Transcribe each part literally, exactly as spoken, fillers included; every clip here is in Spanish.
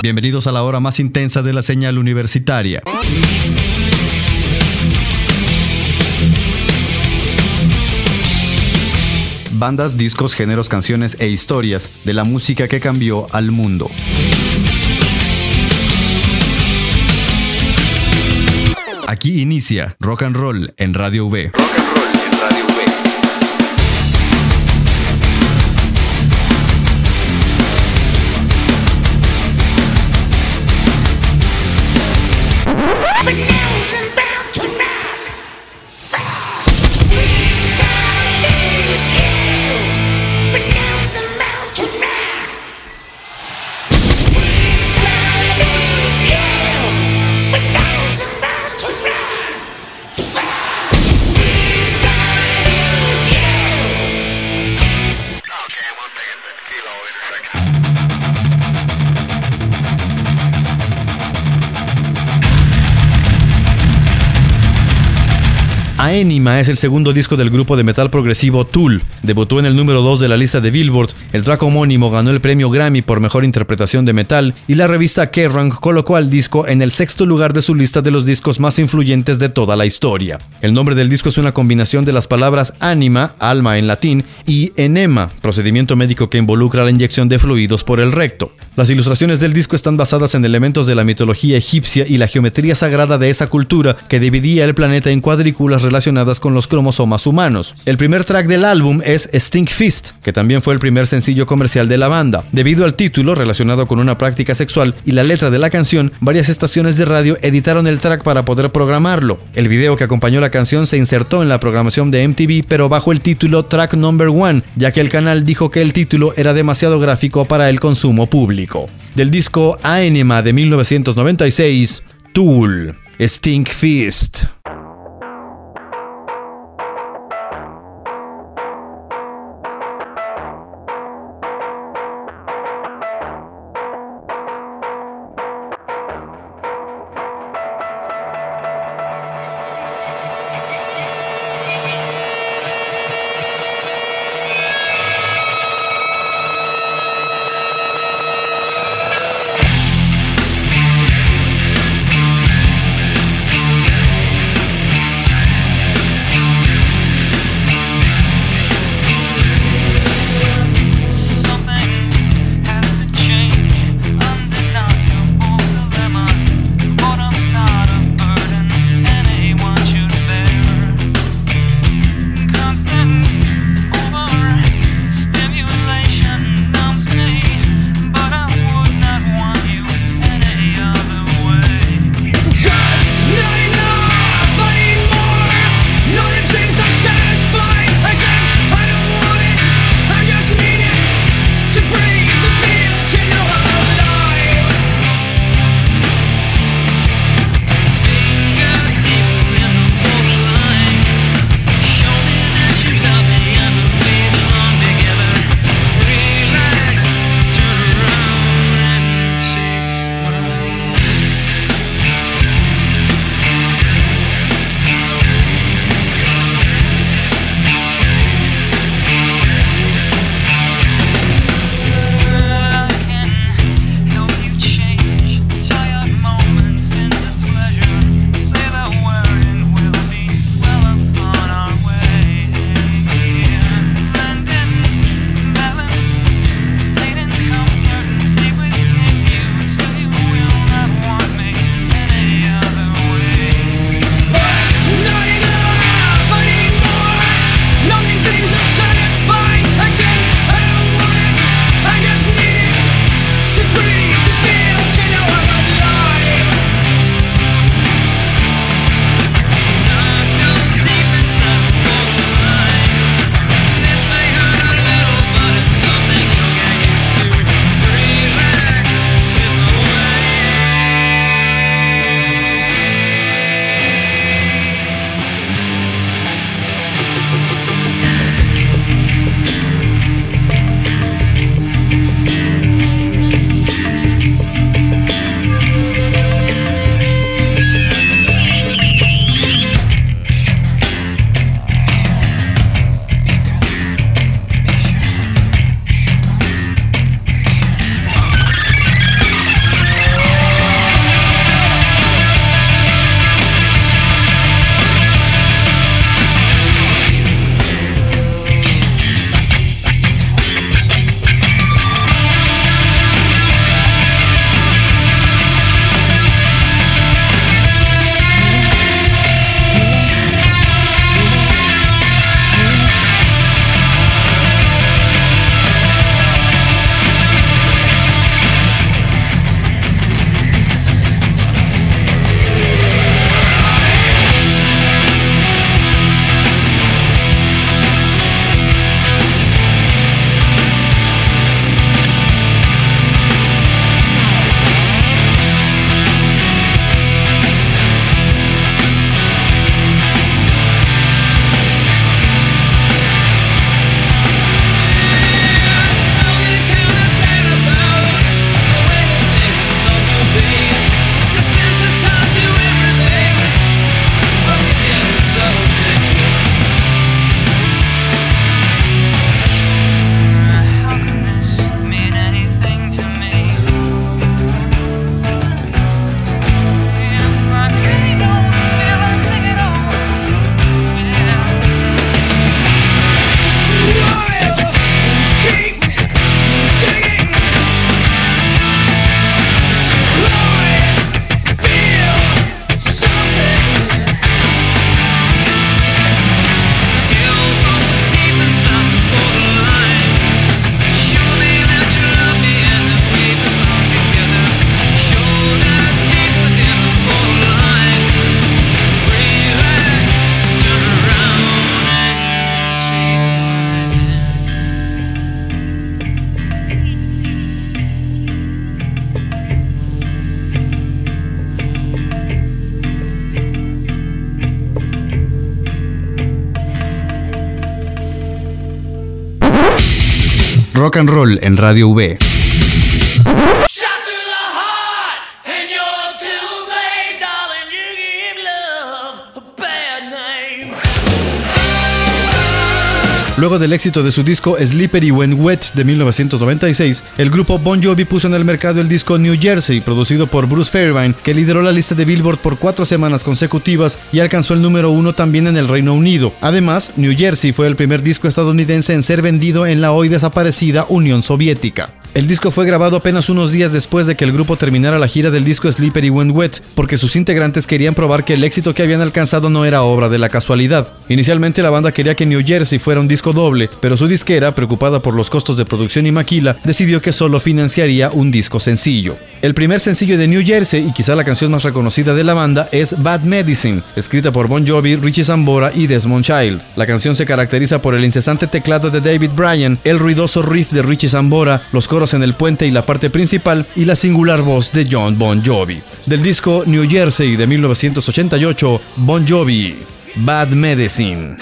Bienvenidos a la hora más intensa de la señal universitaria. Bandas, discos, géneros, canciones e historias de la música que cambió al mundo. Aquí inicia Rock and Roll en Radio V. Rock and Roll en Radio V. Ænima es el segundo disco del grupo de metal progresivo Tool. Debutó en el número dos de la lista de Billboard. El track homónimo ganó el premio Grammy por mejor interpretación de metal y la revista Kerrang colocó al disco en el sexto lugar de su lista de los discos más influyentes de toda la historia. El nombre del disco es una combinación de las palabras ánima, alma en latín, y enema, procedimiento médico que involucra la inyección de fluidos por el recto. Las ilustraciones del disco están basadas en elementos de la mitología egipcia y la geometría sagrada de esa cultura que dividía el planeta en cuadrículas relacionadas con los cromosomas humanos. El primer track del álbum es Stink Fist, que también fue el primer sencillo comercial de la banda. Debido al título relacionado con una práctica sexual y la letra de la canción, varias estaciones de radio editaron el track para poder programarlo. El video que acompañó la canción se insertó en la programación de M T V, pero bajo el título Track Number One, ya que el canal dijo que el título era demasiado gráfico para el consumo público. Del disco Ænima de mil novecientos noventa y seis, Tool, Stink Fist. Rock and Roll en Radio V. Luego del éxito de su disco Slippery When Wet de mil novecientos noventa y seis, el grupo Bon Jovi puso en el mercado el disco New Jersey, producido por Bruce Fairbairn, que lideró la lista de Billboard por cuatro semanas consecutivas y alcanzó el número uno también en el Reino Unido. Además, New Jersey fue el primer disco estadounidense en ser vendido en la hoy desaparecida Unión Soviética. El disco fue grabado apenas unos días después de que el grupo terminara la gira del disco Slippery When Wet, porque sus integrantes querían probar que el éxito que habían alcanzado no era obra de la casualidad. Inicialmente la banda quería que New Jersey fuera un disco doble, pero su disquera, preocupada por los costos de producción y maquila, decidió que solo financiaría un disco sencillo. El primer sencillo de New Jersey, y quizá la canción más reconocida de la banda, es Bad Medicine, escrita por Bon Jovi, Richie Sambora y Desmond Child. La canción se caracteriza por el incesante teclado de David Bryan, el ruidoso riff de Richie Sambora, los coros en el puente y la parte principal, y la singular voz de John Bon Jovi. Del disco New Jersey de mil novecientos ochenta y ocho, Bon Jovi, Bad Medicine.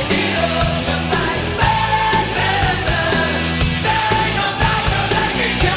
Just like bad medicine, there ain't no doctor that can cure.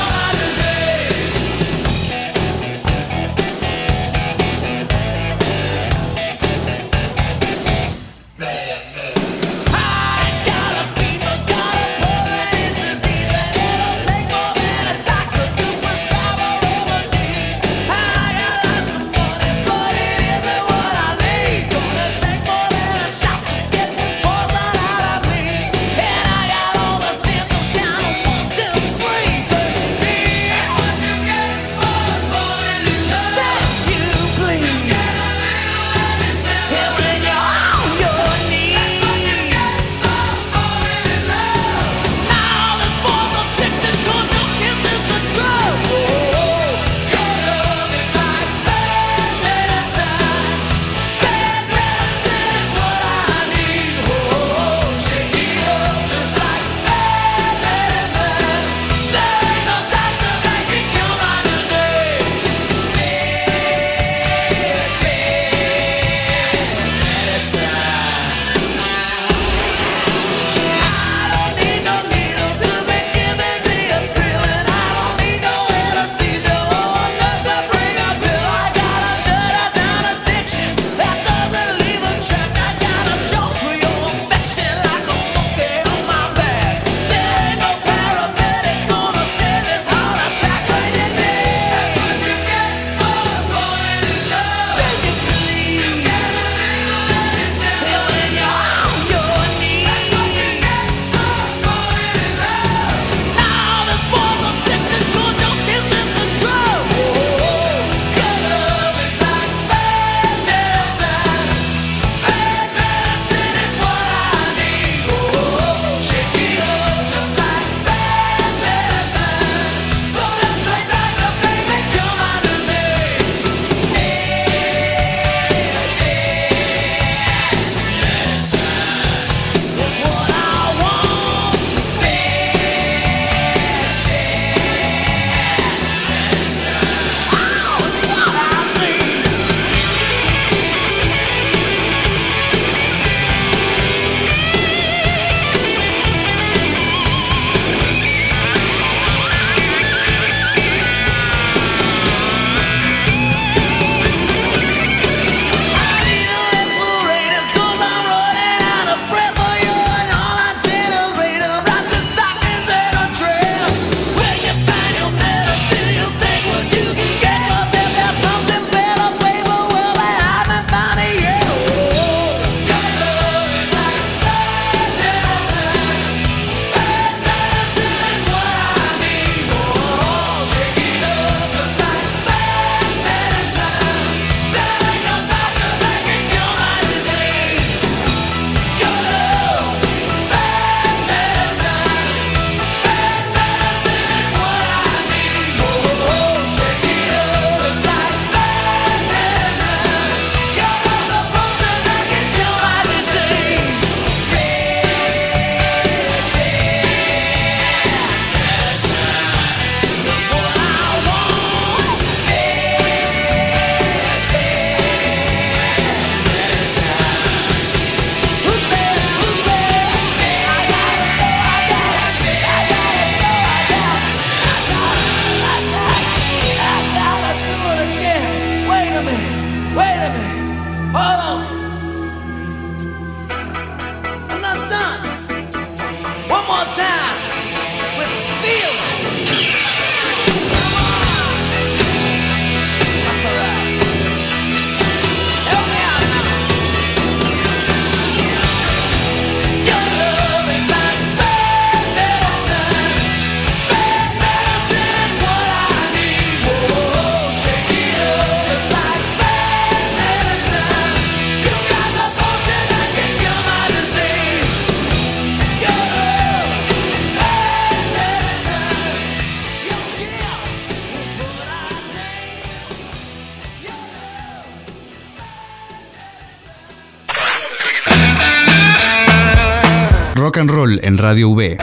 Rock and Roll en Radio V.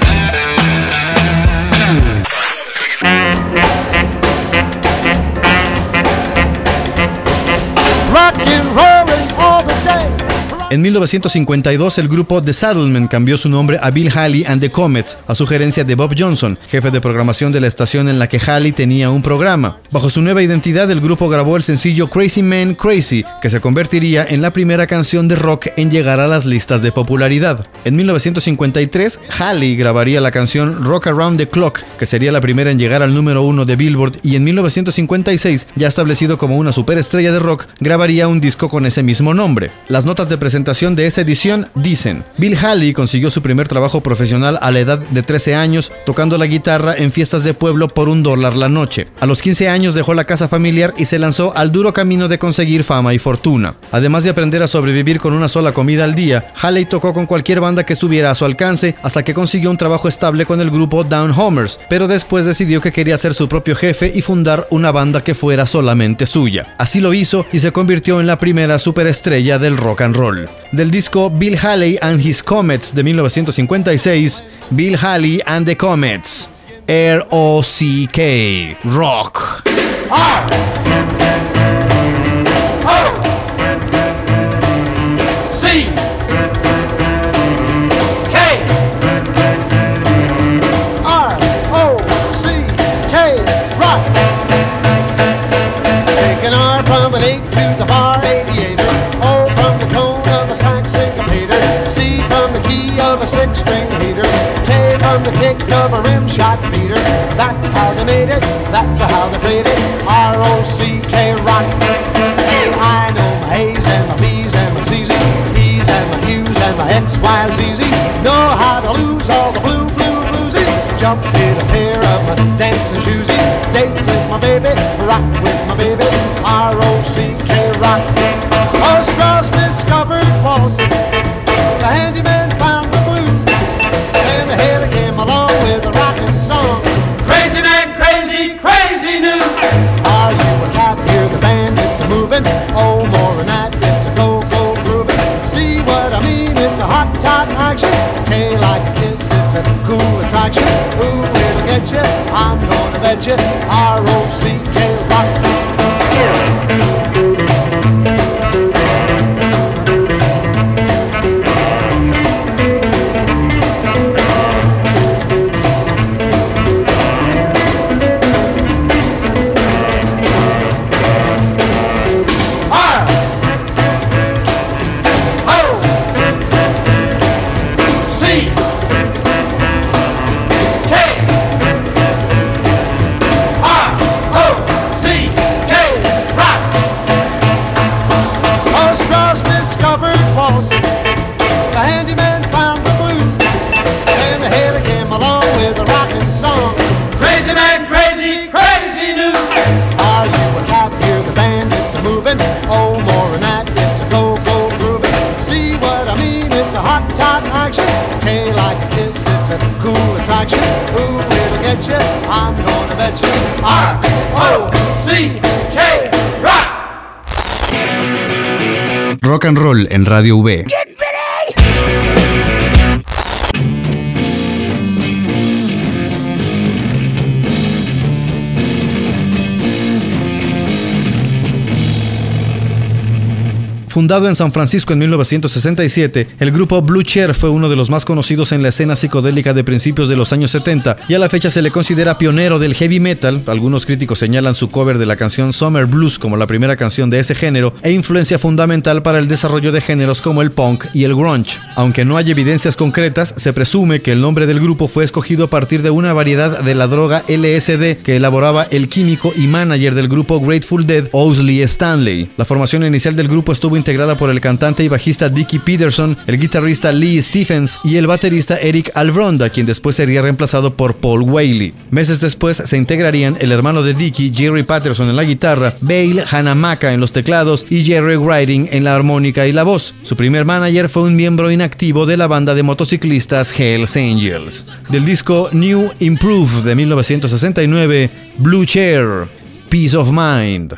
Rock and rollin' all the day. En mil novecientos cincuenta y dos, el grupo The Saddlemen cambió su nombre a Bill Haley and the Comets, a sugerencia de Bob Johnson, jefe de programación de la estación en la que Haley tenía un programa. Bajo su nueva identidad, el grupo grabó el sencillo Crazy Man Crazy, que se convertiría en la primera canción de rock en llegar a las listas de popularidad. En mil novecientos cincuenta y tres, Haley grabaría la canción Rock Around the Clock, que sería la primera en llegar al número uno de Billboard, y en mil novecientos cincuenta y seis, ya establecido como una superestrella de rock, grabaría un disco con ese mismo nombre. Las notas de presentación de esa edición dicen: Bill Haley consiguió su primer trabajo profesional a la edad de trece años, tocando la guitarra en fiestas de pueblo por un dólar la noche. A los quince años dejó la casa familiar y se lanzó al duro camino de conseguir fama y fortuna. Además de aprender a sobrevivir con una sola comida al día, Haley tocó con cualquier banda que estuviera a su alcance hasta que consiguió un trabajo estable con el grupo Down Homers, pero después decidió que quería ser su propio jefe y fundar una banda que fuera solamente suya. Así lo hizo y se convirtió en la primera superestrella del rock and roll. Del disco Bill Haley and His Comets de mil novecientos cincuenta y seis, Bill Haley and the Comets, R O C K, Rock. R O C K R O C K Rock. Taking our promenade to the bar aviator, O from the tone of a sax syncopator, C from the key of a six-string heater, K from the kick of a rim shot beater. That's how they made it, that's how they played it. R O C K Rock. Hey, I know my A's and my B's and my C's, E's and my Q's and my X, Y, Z's. Know how to lose all the blue, blue bluesies. Jump in a pair of my dancing shoesies. Date with my baby, rock with my baby. R O C K Rock. Oh, Strauss discovered waltzing. The handyman found the blues, and the Haley came along with a rockin' song. Crazy man, crazy, crazy news. Are you a cat? Hear the bandits a moving. Oh, more than that, it's a go-go grooving. See what I mean? It's a hot tot action. K like a kiss, it's a cool attraction. Ooh, it'll get you, I'm gonna bet you. R O C K Rock. Rock and Roll en Radio V. Fundado en San Francisco en mil novecientos sesenta y siete, el grupo Blue Cheer fue uno de los más conocidos en la escena psicodélica de principios de los años setenta y a la fecha se le considera pionero del heavy metal. Algunos críticos señalan su cover de la canción Summer Blues como la primera canción de ese género e influencia fundamental para el desarrollo de géneros como el punk y el grunge. Aunque no hay evidencias concretas, se presume que el nombre del grupo fue escogido a partir de una variedad de la droga L S D que elaboraba el químico y manager del grupo Grateful Dead, Owsley Stanley. La formación inicial del grupo estuvo integrada por el cantante y bajista Dickie Peterson, el guitarrista Lee Stephens y el baterista Eric Alvronda, quien después sería reemplazado por Paul Whaley. Meses después se integrarían el hermano de Dickie, Jerry Patterson, en la guitarra, Bale Hanamaka en los teclados y Jerry Whiting en la armónica y la voz. Su primer manager fue un miembro inactivo de la banda de motociclistas Hells Angels. Del disco New Improved de mil novecientos sesenta y nueve, Blue Cheer, Peace of Mind.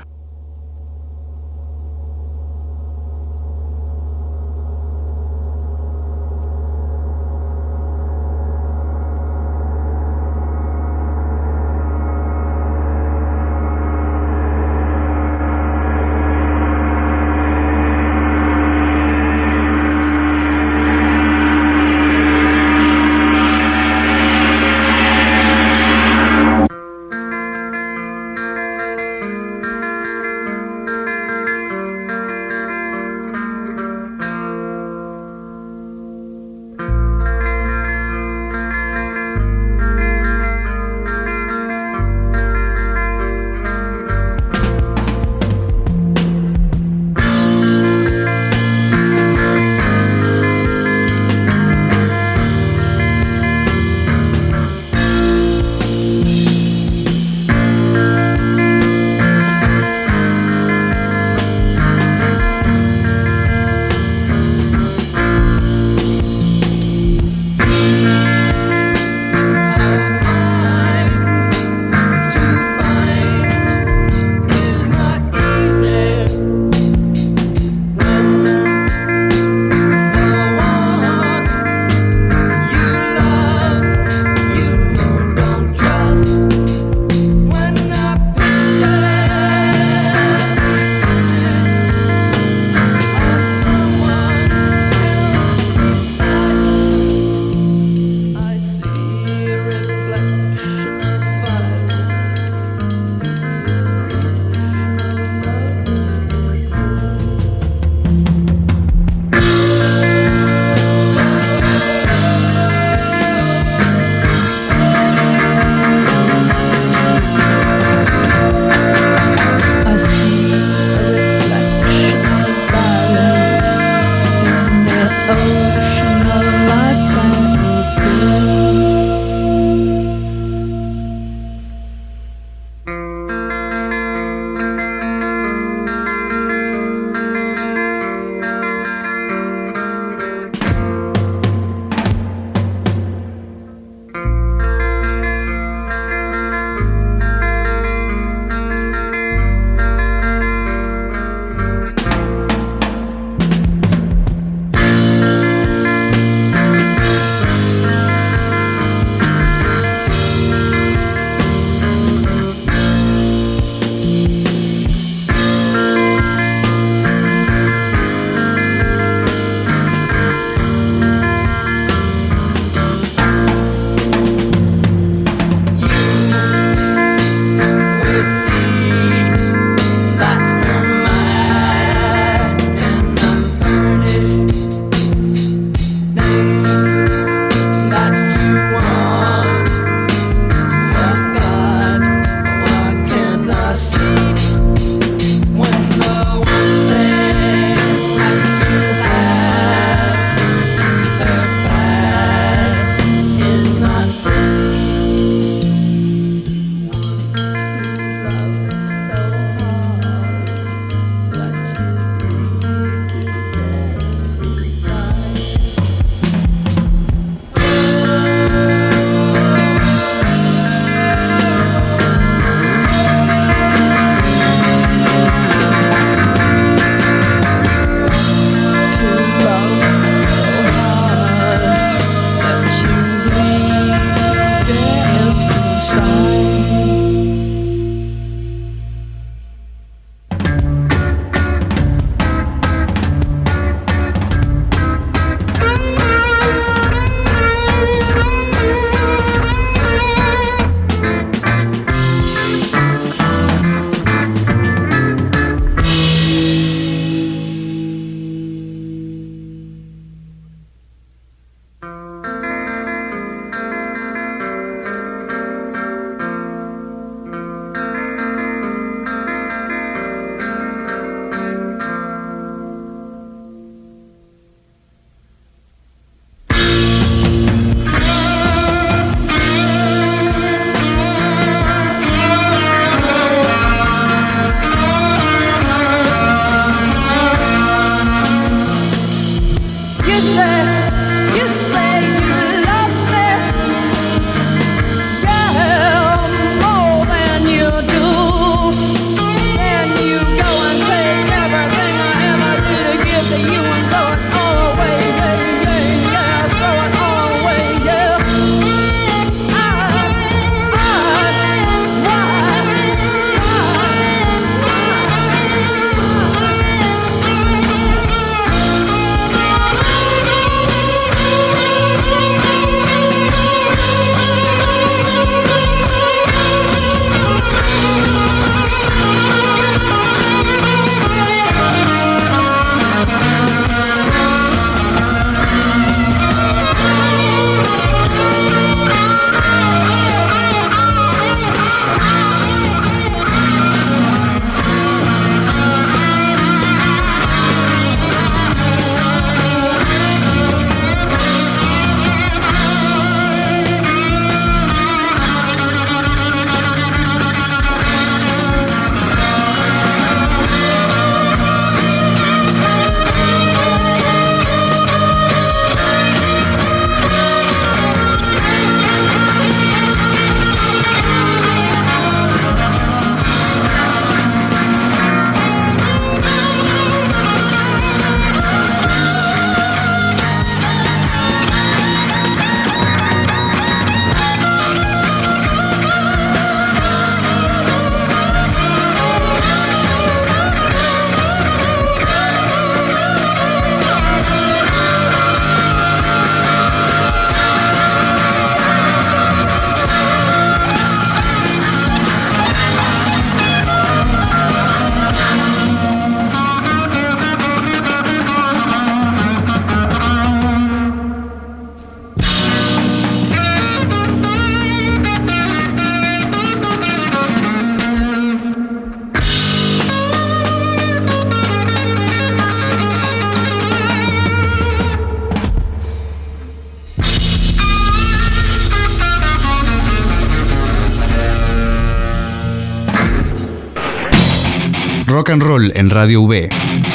Rock and Roll en Radio V.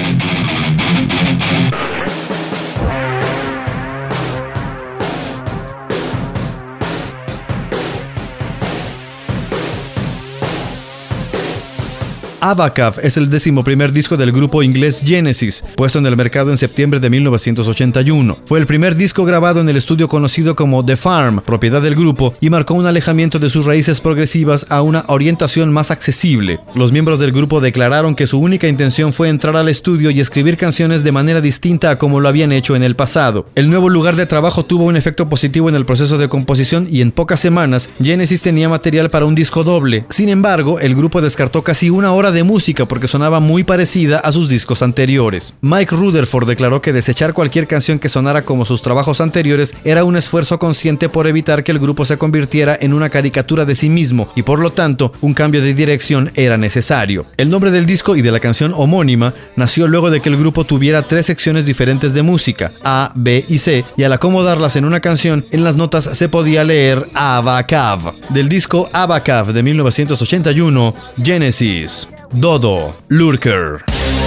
Abacab es el décimo primer disco del grupo inglés Genesis, puesto en el mercado en septiembre de mil novecientos ochenta y uno. Fue el primer disco grabado en el estudio conocido como The Farm, propiedad del grupo, y marcó un alejamiento de sus raíces progresivas a una orientación más accesible. Los miembros del grupo declararon que su única intención fue entrar al estudio y escribir canciones de manera distinta a como lo habían hecho en el pasado. El nuevo lugar de trabajo tuvo un efecto positivo en el proceso de composición y en pocas semanas Genesis tenía material para un disco doble. Sin embargo, el grupo descartó casi una hora de música porque sonaba muy parecida a sus discos anteriores. Mike Rutherford declaró que desechar cualquier canción que sonara como sus trabajos anteriores era un esfuerzo consciente por evitar que el grupo se convirtiera en una caricatura de sí mismo y por lo tanto un cambio de dirección era necesario. El nombre del disco y de la canción homónima nació luego de que el grupo tuviera tres secciones diferentes de música, A, B y C, y al acomodarlas en una canción, en las notas se podía leer Abacab. Del disco Abacab de mil novecientos ochenta y uno, Genesis. Dodo, Lurker.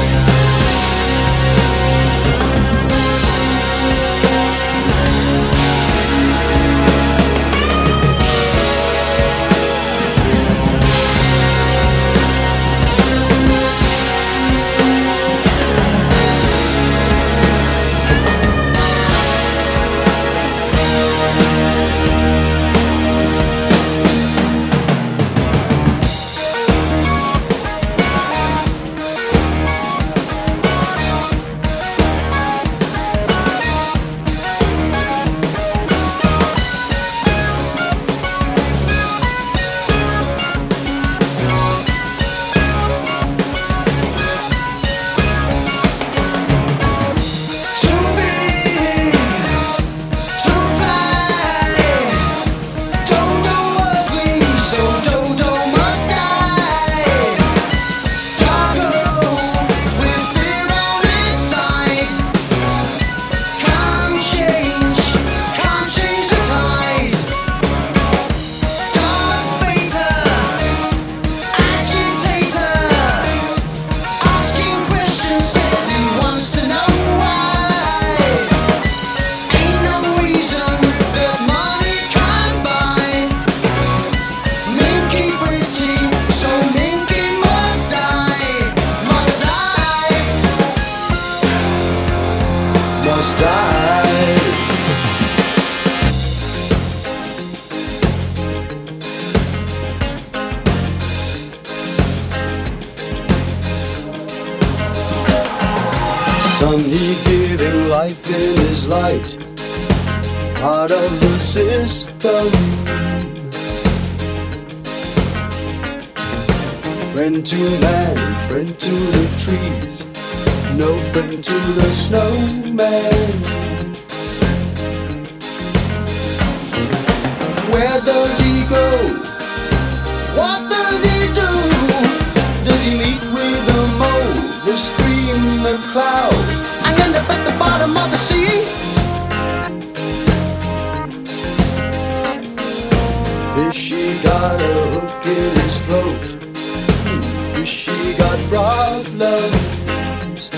Some he giving life in his light, part of the system. Friend to man and friend to the trees, no friend to the snowman. Where does he go? What does he do? Does he meet with the mole, the stream, the cloud, and end up at the bottom of the sea? Fishy got a hook in his throat, Fishy got problems.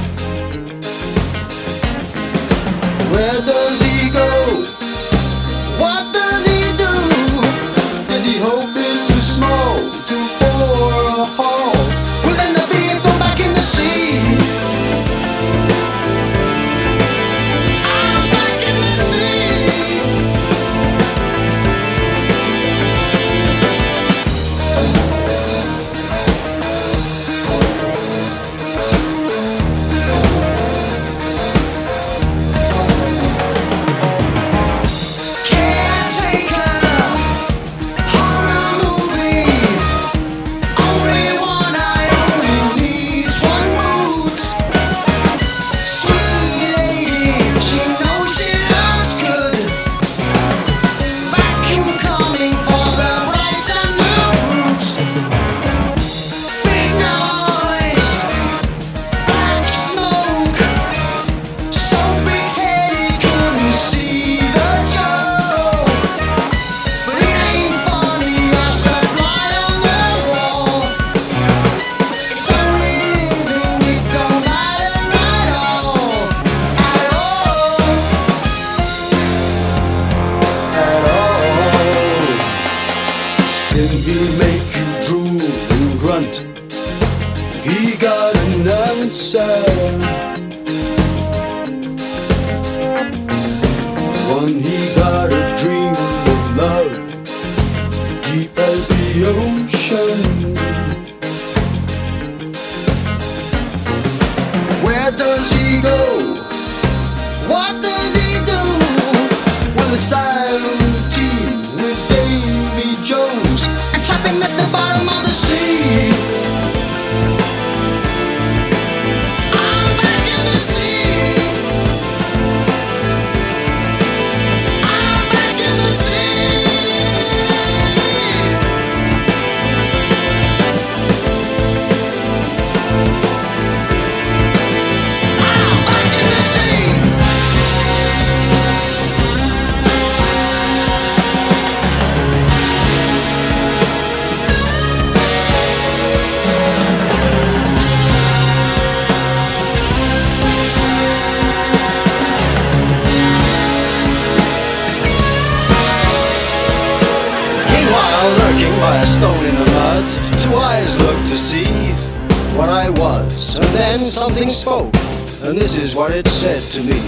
Where does he go? What does he do? Does he hope it's too small to bore a hole? Will end up being thrown back in the sea. I'm back in the sea. front, he got an answer. One, he got a dream of love, deep as the ocean. Where does he go? What does he do? With a silent team, with Davy Jones, and trapping at the bottom of the sea. I'm back in the sea. I'm back in the sea. I'm back in the sea. Lurking by a stone in the mud, two eyes looked to see what I was, and then something spoke, and this is what it said to me.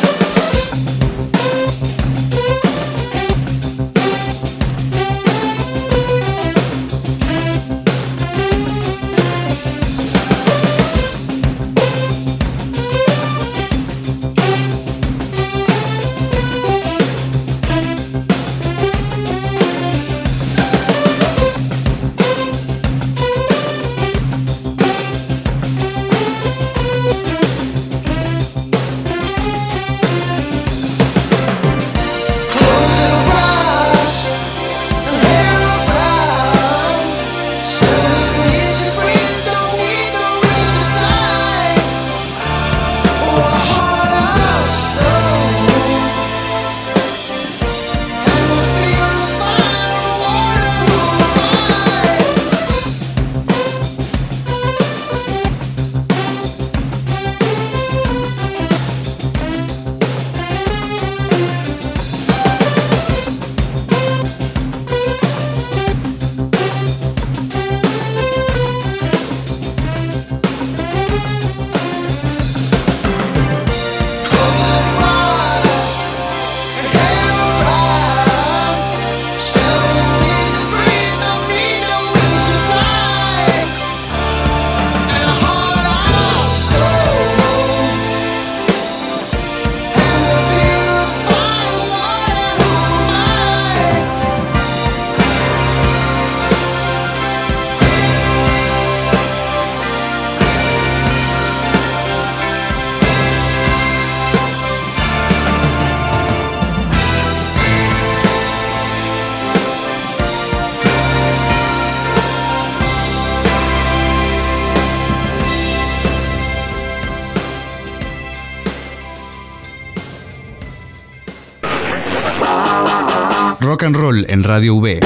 Rock and Roll en Radio V.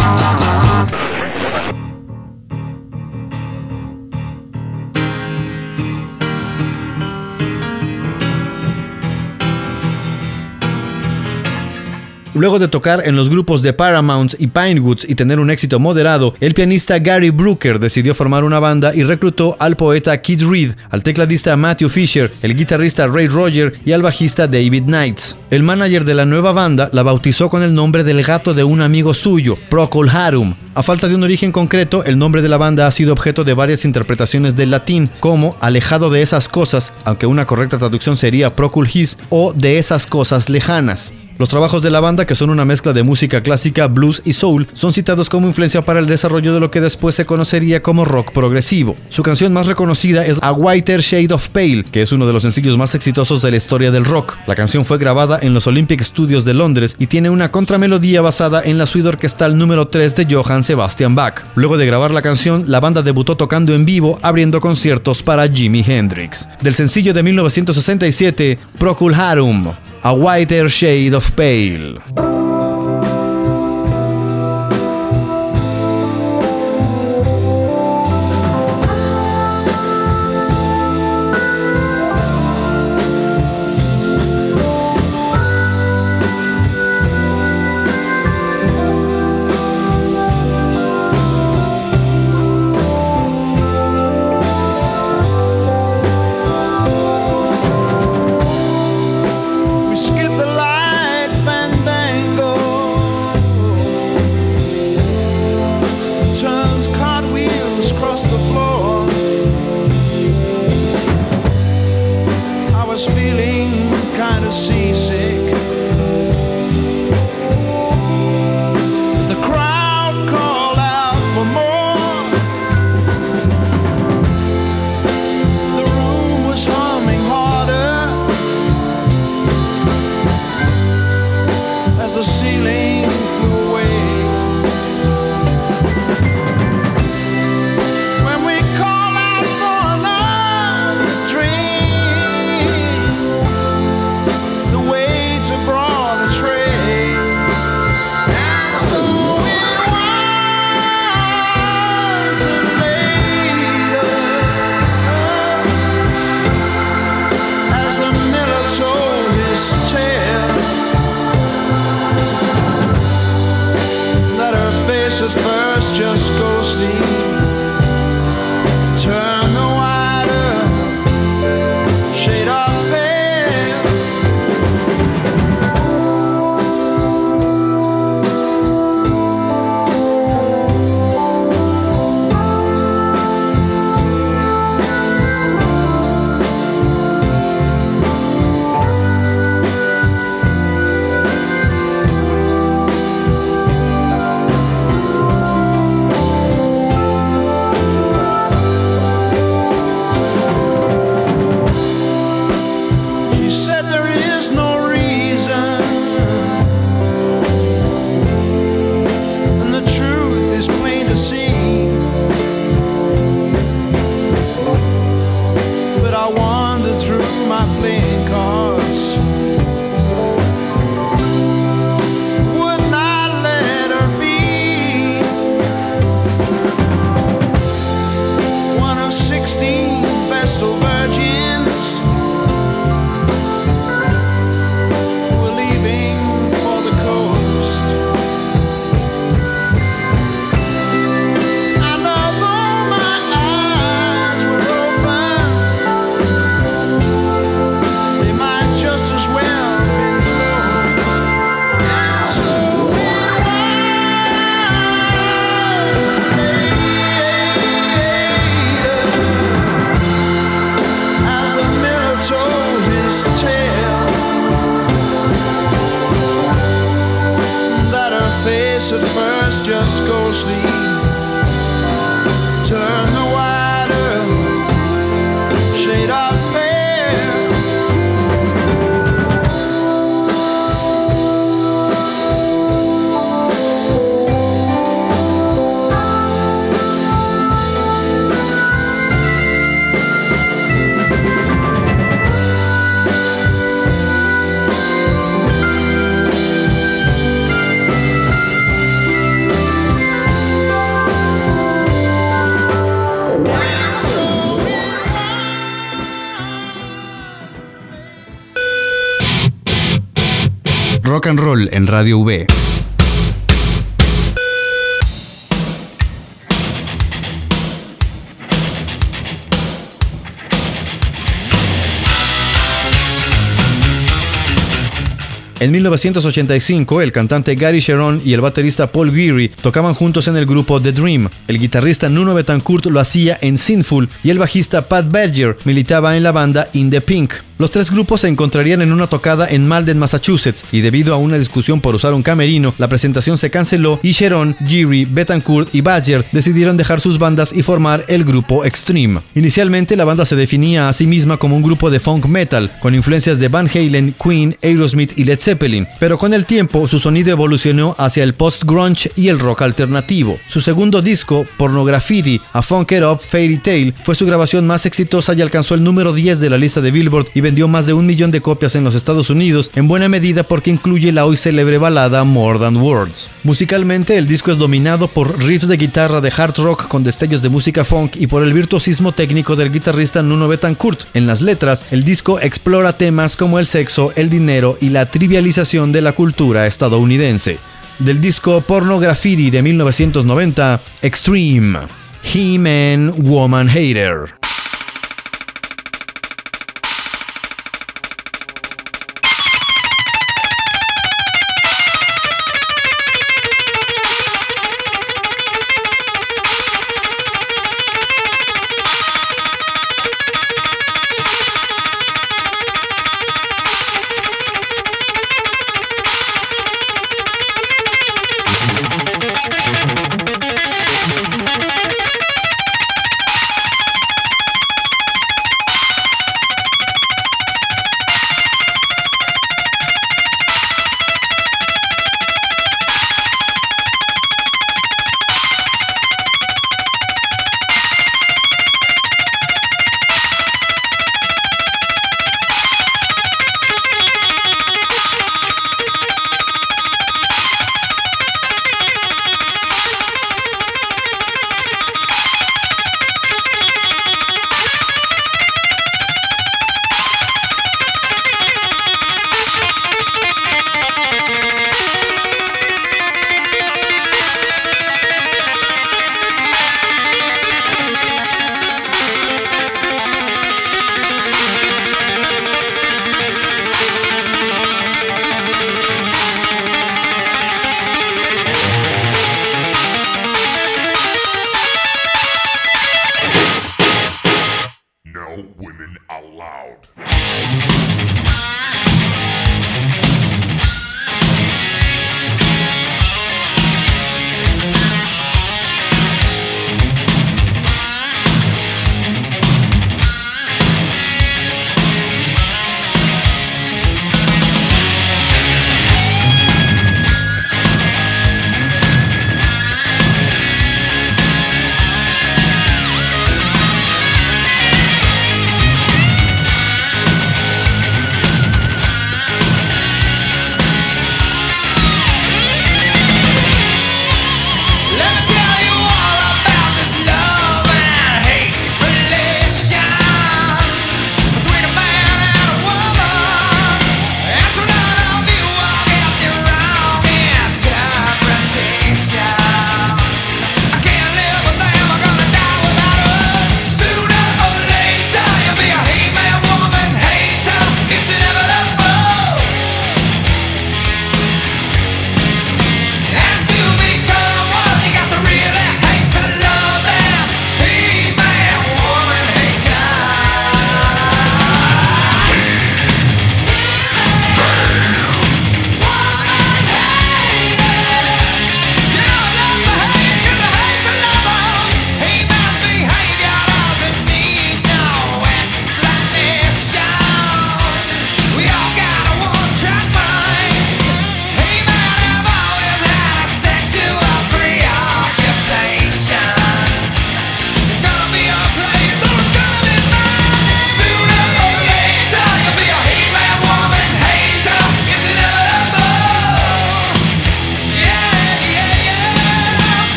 Luego de tocar en los grupos de Paramount y Pinewoods y tener un éxito moderado, el pianista Gary Brooker decidió formar una banda y reclutó al poeta Keith Reed, al tecladista Matthew Fisher, el guitarrista Ray Roger y al bajista David Knights. El manager de la nueva banda la bautizó con el nombre del gato de un amigo suyo, Procol Harum. A falta de un origen concreto, el nombre de la banda ha sido objeto de varias interpretaciones del latín, como alejado de esas cosas, aunque una correcta traducción sería Procol His, o de esas cosas lejanas. Los trabajos de la banda, que son una mezcla de música clásica, blues y soul, son citados como influencia para el desarrollo de lo que después se conocería como rock progresivo. Su canción más reconocida es A Whiter Shade of Pale, que es uno de los sencillos más exitosos de la historia del rock. La canción fue grabada en los Olympic Studios de Londres y tiene una contramelodía basada en la suite orquestal número tres de Johann Sebastian Bach. Luego de grabar la canción, la banda debutó tocando en vivo, abriendo conciertos para Jimi Hendrix. Del sencillo de mil novecientos sesenta y siete, Procol Harum, A Whiter Shade of Pale. Rock and Roll en Radio V. En mil novecientos ochenta y cinco, el cantante Gary Cherone y el baterista Paul Geary tocaban juntos en el grupo The Dream. El guitarrista Nuno Bettencourt lo hacía en Sinful y el bajista Pat Badger militaba en la banda In The Pink. Los tres grupos se encontrarían en una tocada en Malden, Massachusetts, y debido a una discusión por usar un camerino, la presentación se canceló y Cherone, Geary, Bettencourt y Badger decidieron dejar sus bandas y formar el grupo Extreme. Inicialmente la banda se definía a sí misma como un grupo de funk metal, con influencias de Van Halen, Queen, Aerosmith y Led Zeppelin, pero con el tiempo su sonido evolucionó hacia el post-grunge y el rock alternativo. Su segundo disco, Pornography, A Funk It Up Fairy Tale, fue su grabación más exitosa y alcanzó el número diez de la lista de Billboard y vendió más de un millón de copias en los Estados Unidos, en buena medida porque incluye la hoy célebre balada More Than Words. Musicalmente, el disco es dominado por riffs de guitarra de hard rock con destellos de música funk y por el virtuosismo técnico del guitarrista Nuno Bettencourt. En las letras, el disco explora temas como el sexo, el dinero y la trivialización de la cultura estadounidense. Del disco Pornography de mil novecientos noventa, Extreme, He-Man Woman Hater.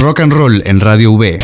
Rock and Roll en Radio V.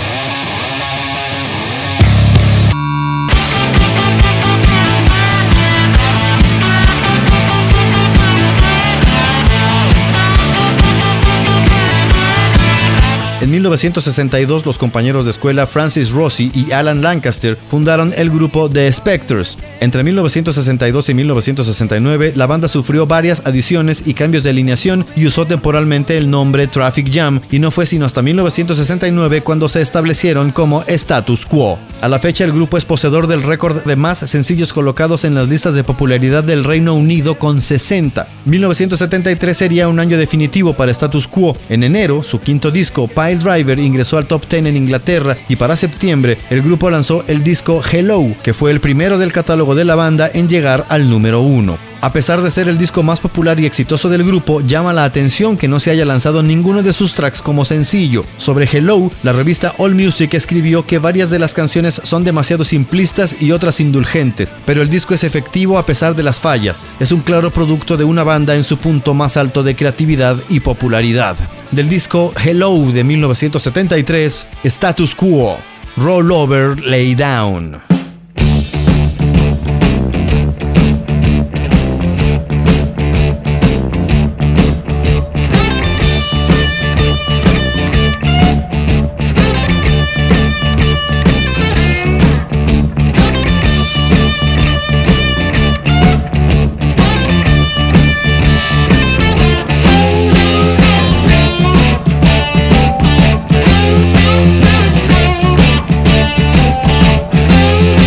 En mil novecientos sesenta y dos, los compañeros de escuela Francis Rossi y Alan Lancaster fundaron el grupo The Spectres. Entre mil novecientos sesenta y dos y mil novecientos sesenta y nueve, la banda sufrió varias adiciones y cambios de alineación y usó temporalmente el nombre Traffic Jam, y no fue sino hasta mil novecientos sesenta y nueve cuando se establecieron como Status Quo. A la fecha, el grupo es poseedor del récord de más sencillos colocados en las listas de popularidad del Reino Unido con sesenta. mil novecientos setenta y tres sería un año definitivo para Status Quo. En enero, su quinto disco, Pile Driver, ingresó al top diez en Inglaterra, y para septiembre el grupo lanzó el disco Hello, que fue el primero del catálogo de la banda en llegar al número uno. A pesar de ser el disco más popular y exitoso del grupo, llama la atención que no se haya lanzado ninguno de sus tracks como sencillo. Sobre Hello, la revista AllMusic escribió que varias de las canciones son demasiado simplistas y otras indulgentes, pero el disco es efectivo a pesar de las fallas. Es un claro producto de una banda en su punto más alto de creatividad y popularidad. Del disco Hello de mil novecientos setenta y tres, Status Quo, Roll Over, Lay Down. Thank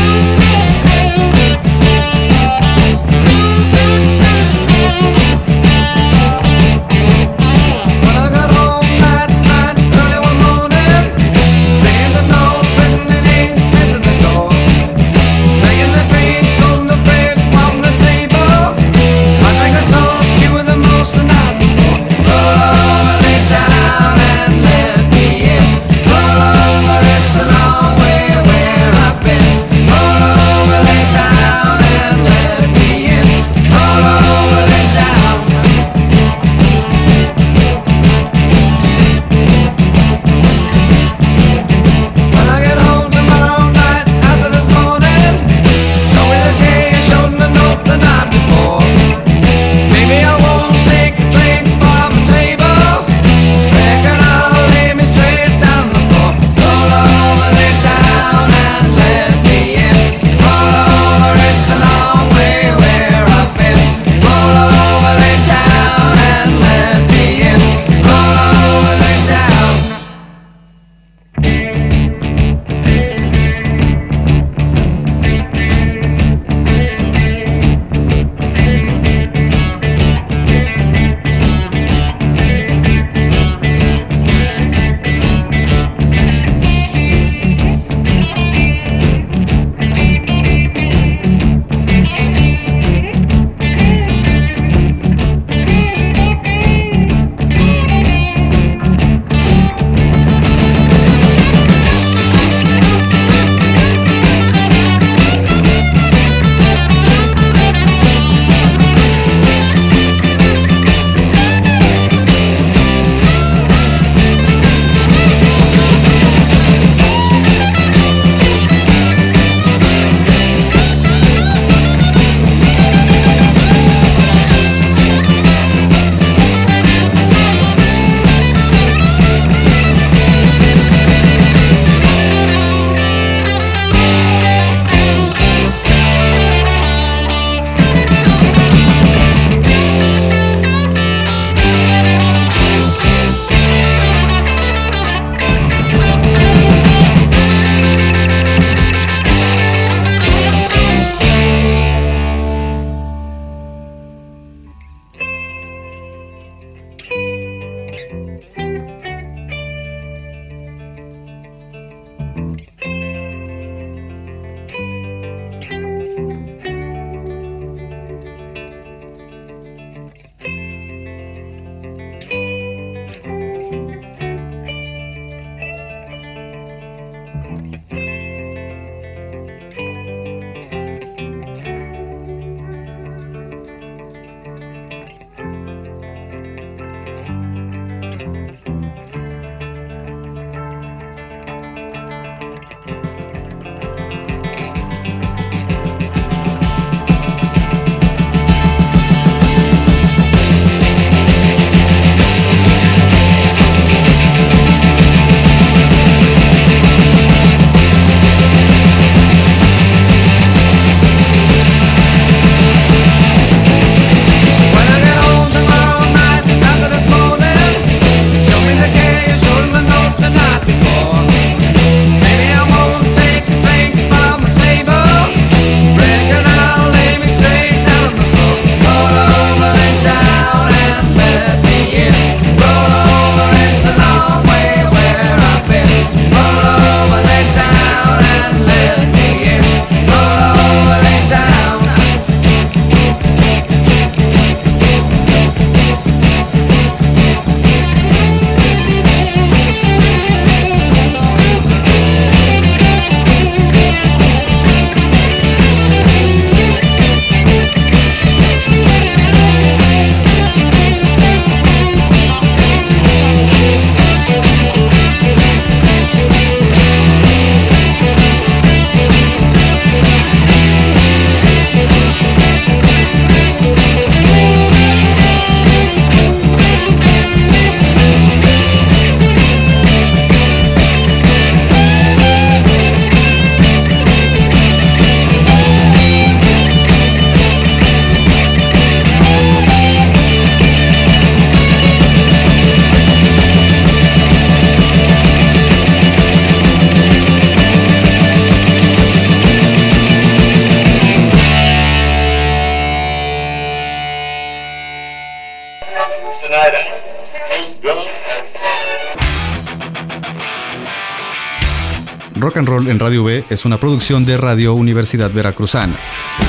Rock and Roll en Radio V es una producción de Radio Universidad Veracruzana.